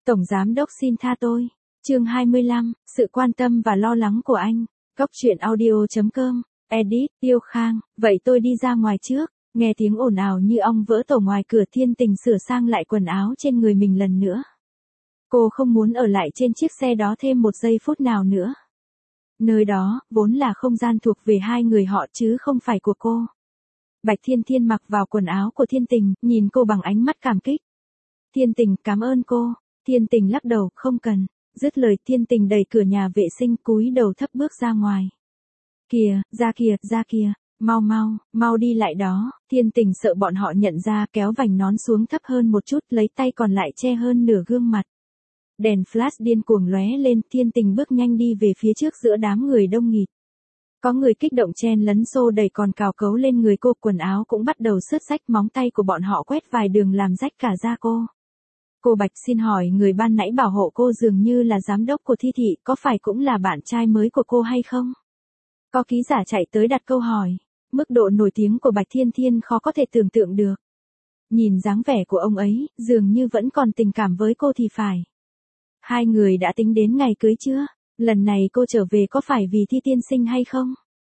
Tổng giám đốc xin tha tôi. Chương 25, sự quan tâm và lo lắng của anh. Góc truyện audio.com. Edit, Tiêu Khang. Vậy tôi đi ra ngoài trước. Nghe tiếng ồn ào như ong vỡ tổ ngoài cửa, Thiên Tình sửa sang lại quần áo trên người mình lần nữa. Cô không muốn ở lại trên chiếc xe đó thêm một giây phút nào nữa. Nơi đó, vốn là không gian thuộc về hai người họ chứ không phải của cô. Bạch Thiên Thiên mặc vào quần áo của Thiên Tình, nhìn cô bằng ánh mắt cảm kích. Thiên Tình, cảm ơn cô. Thiên Tình lắc đầu, không cần. Dứt lời, Thiên Tình đẩy cửa nhà vệ sinh, cúi đầu thấp bước ra ngoài. Kìa, ra kìa, mau đi lại đó. Thiên Tình sợ bọn họ nhận ra, kéo vành nón xuống thấp hơn một chút, lấy tay còn lại che hơn nửa gương mặt. Đèn flash điên cuồng lóe lên, Thiên Tình bước nhanh đi về phía trước giữa đám người đông nghịt. Có người kích động chen lấn xô đẩy còn cào cấu lên người cô, quần áo cũng bắt đầu xước xách, móng tay của bọn họ quét vài đường làm rách cả da cô. Cô Bạch, xin hỏi người ban nãy bảo hộ cô dường như là giám đốc của Thi thị, có phải cũng là bạn trai mới của cô hay không? Có ký giả chạy tới đặt câu hỏi. Mức độ nổi tiếng của Bạch Thiên Thiên khó có thể tưởng tượng được. Nhìn dáng vẻ của ông ấy, dường như vẫn còn tình cảm với cô thì phải. Hai người đã tính đến ngày cưới chưa? Lần này cô trở về có phải vì Thi tiên sinh hay không?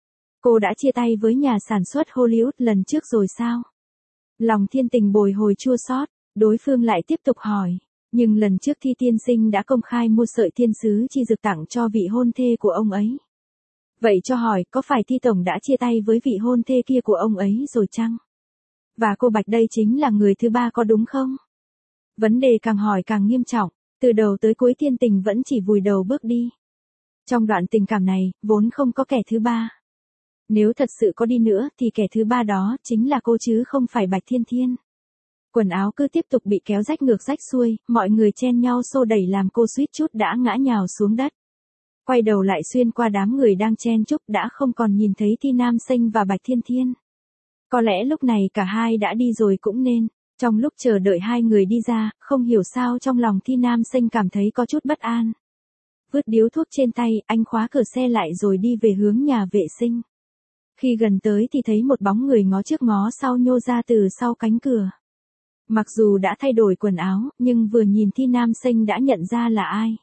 Cô đã chia tay với nhà sản xuất Hollywood lần trước rồi sao? Lòng Thiên Tình bồi hồi chua xót. Đối phương lại tiếp tục hỏi. Nhưng lần trước Thi tiên sinh đã công khai mua sợi thiên sứ chi dược tặng cho vị hôn thê của ông ấy. Vậy cho hỏi, có phải Thi tổng đã chia tay với vị hôn thê kia của ông ấy rồi chăng? Và cô Bạch đây chính là người thứ ba có đúng không? Vấn đề càng hỏi càng nghiêm trọng. Từ đầu tới cuối Thiên Tình vẫn chỉ vùi đầu bước đi. Trong đoạn tình cảm này, vốn không có kẻ thứ ba. Nếu thật sự có đi nữa thì kẻ thứ ba đó chính là cô chứ không phải Bạch Thiên Thiên. Quần áo cứ tiếp tục bị kéo rách ngược rách xuôi, mọi người chen nhau xô đẩy làm cô suýt chút đã ngã nhào xuống đất. Quay đầu lại xuyên qua đám người đang chen chúc đã không còn nhìn thấy Thi Nam Sinh và Bạch Thiên Thiên. Có lẽ lúc này cả hai đã đi rồi cũng nên. Trong lúc chờ đợi hai người đi ra, không hiểu sao trong lòng Thi Nam Sinh cảm thấy có chút bất an. Vứt điếu thuốc trên tay, anh khóa cửa xe lại rồi đi về hướng nhà vệ sinh. Khi gần tới thì thấy một bóng người ngó trước ngó sau nhô ra từ sau cánh cửa. Mặc dù đã thay đổi quần áo, nhưng vừa nhìn Thi Nam Sinh đã nhận ra là ai.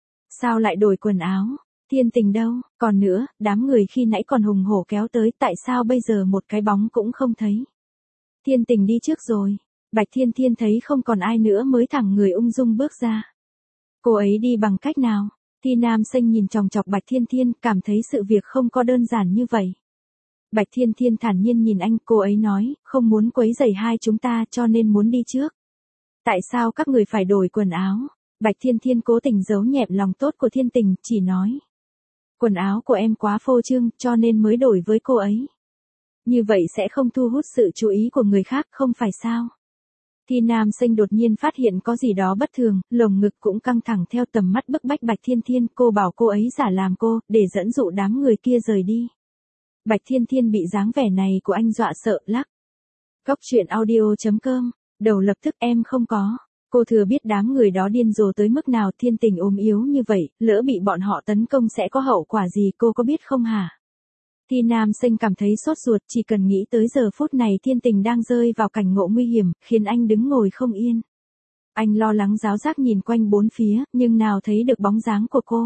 Sao lại đổi quần áo? Thiên Tình đâu? Còn nữa, đám người khi nãy còn hùng hổ kéo tới, tại sao bây giờ một cái bóng cũng không thấy? Thiên Tình đi trước rồi. Bạch Thiên Thiên thấy không còn ai nữa mới thẳng người ung dung bước ra. Cô ấy đi bằng cách nào? Thi Nam Sinh nhìn chòng chọc Bạch Thiên Thiên, cảm thấy sự việc không có đơn giản như vậy. Bạch Thiên Thiên thản nhiên nhìn anh, cô ấy nói, không muốn quấy rầy hai chúng ta cho nên muốn đi trước. Tại sao các người phải đổi quần áo? Bạch Thiên Thiên cố tình giấu nhẹm lòng tốt của Thiên Tình, chỉ nói. Quần áo của em quá phô trương, cho nên mới đổi với cô ấy. Như vậy sẽ không thu hút sự chú ý của người khác, không phải sao? Thi Nam Sinh đột nhiên phát hiện có gì đó bất thường, lồng ngực cũng căng thẳng theo tầm mắt bức bách Bạch Thiên Thiên, cô bảo cô ấy giả làm cô, để dẫn dụ đám người kia rời đi. Bạch Thiên Thiên bị dáng vẻ này của anh dọa sợ lắc. Góc truyện audio.com. Đầu lập tức em không có. Cô thừa biết đám người đó điên rồ tới mức nào, Thiên Tình ốm yếu như vậy, lỡ bị bọn họ tấn công sẽ có hậu quả gì cô có biết không hả? Thi Nam Sinh cảm thấy sốt ruột, chỉ cần nghĩ tới giờ phút này Thiên Tình đang rơi vào cảnh ngộ nguy hiểm, khiến anh đứng ngồi không yên. Anh lo lắng ráo rác nhìn quanh bốn phía, nhưng nào thấy được bóng dáng của cô.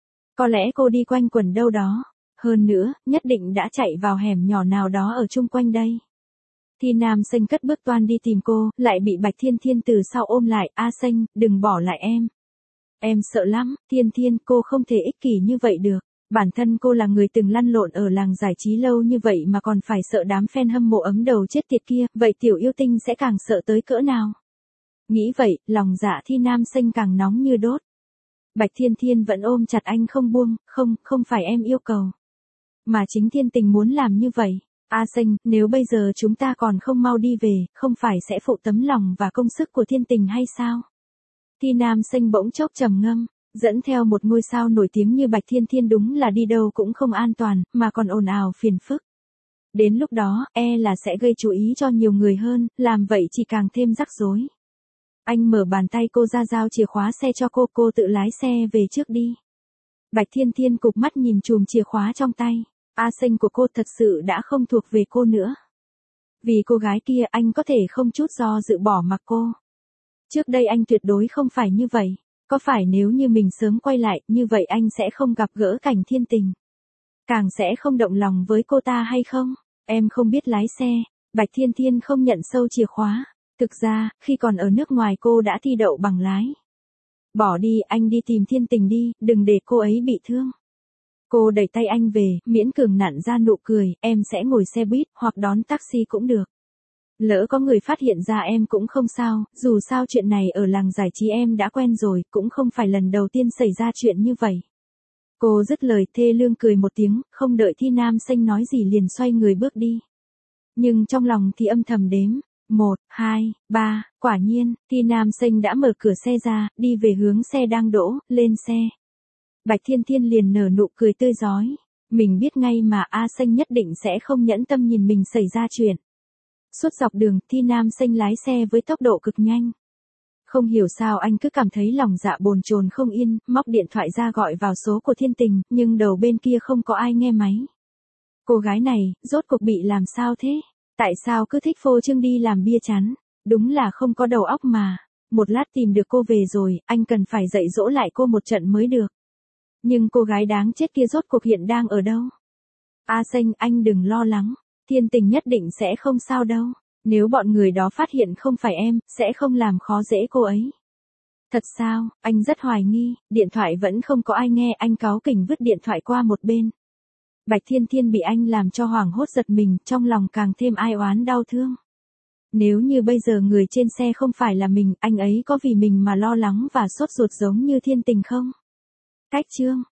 Có lẽ cô đi quanh quẩn đâu đó. Hơn nữa, nhất định đã chạy vào hẻm nhỏ nào đó ở chung quanh đây. Thi Nam Sinh cất bước toan đi tìm cô, lại bị Bạch Thiên Thiên từ sau ôm lại, A Sinh, đừng bỏ lại em. Em sợ lắm, Thiên Thiên, cô không thể ích kỷ như vậy được. Bản thân cô là người từng lăn lộn ở làng giải trí lâu như vậy mà còn phải sợ đám fan hâm mộ ấm đầu chết tiệt kia, vậy tiểu yêu tinh sẽ càng sợ tới cỡ nào. Nghĩ vậy, lòng dạ Thi Nam Sinh càng nóng như đốt. Bạch Thiên Thiên vẫn ôm chặt anh không buông, không phải em yêu cầu. Mà chính Thiên Tình muốn làm như vậy. A Sinh, nếu bây giờ chúng ta còn không mau đi về, không phải sẽ phụ tấm lòng và công sức của Thiên Tình hay sao? Thi Nam Sinh bỗng chốc trầm ngâm, dẫn theo một ngôi sao nổi tiếng như Bạch Thiên Thiên đúng là đi đâu cũng không an toàn, mà còn ồn ào phiền phức. Đến lúc đó, là sẽ gây chú ý cho nhiều người hơn, làm vậy chỉ càng thêm rắc rối. Anh mở bàn tay cô ra giao chìa khóa xe cho cô tự lái xe về trước đi. Bạch Thiên Thiên cụp mắt nhìn chùm chìa khóa trong tay. A Sinh của cô thật sự đã không thuộc về cô nữa. Vì cô gái kia anh có thể không chút do dự bỏ mặc cô. Trước đây anh tuyệt đối không phải như vậy. Có phải nếu như mình sớm quay lại, như vậy anh sẽ không gặp gỡ cảnh Thiên Tình? Càng sẽ không động lòng với cô ta hay không? Em không biết lái xe. Bạch Thiên Thiên không nhận sâu chìa khóa. Thực ra, khi còn ở nước ngoài cô đã thi đậu bằng lái. Bỏ đi, anh đi tìm Thiên Tình đi, đừng để cô ấy bị thương. Cô đẩy tay anh về, miễn cường nặn ra nụ cười, em sẽ ngồi xe buýt, hoặc đón taxi cũng được. Lỡ có người phát hiện ra em cũng không sao, dù sao chuyện này ở làng giải trí em đã quen rồi, cũng không phải lần đầu tiên xảy ra chuyện như vậy. Cô dứt lời thê lương cười một tiếng, không đợi Thi Nam Xanh nói gì liền xoay người bước đi. Nhưng trong lòng thì âm thầm đếm. 1, 2, 3, quả nhiên, Thi Nam Xanh đã mở cửa xe ra, đi về hướng xe đang đỗ, lên xe. Bạch Thiên Thiên liền nở nụ cười tươi rói. Mình biết ngay mà A Xanh nhất định sẽ không nhẫn tâm nhìn mình xảy ra chuyện. Suốt dọc đường, Thi Nam Xanh lái xe với tốc độ cực nhanh. Không hiểu sao anh cứ cảm thấy lòng dạ bồn chồn không yên, móc điện thoại ra gọi vào số của Thiên Tình, nhưng đầu bên kia không có ai nghe máy. Cô gái này, rốt cuộc bị làm sao thế? Tại sao cứ thích phô trương đi làm bia chán? Đúng là không có đầu óc mà. Một lát tìm được cô về rồi, anh cần phải dạy dỗ lại cô một trận mới được. Nhưng cô gái đáng chết kia rốt cuộc hiện đang ở đâu? A Xanh, anh đừng lo lắng. Thiên Tình nhất định sẽ không sao đâu. Nếu bọn người đó phát hiện không phải em, sẽ không làm khó dễ cô ấy. Thật sao, anh rất hoài nghi, điện thoại vẫn không có ai nghe, anh cáu kỉnh vứt điện thoại qua một bên. Bạch Thiên Thiên bị anh làm cho hoảng hốt giật mình, trong lòng càng thêm ai oán đau thương. Nếu như bây giờ người trên xe không phải là mình, anh ấy có vì mình mà lo lắng và sốt ruột giống như Thiên Tình không? Cách chương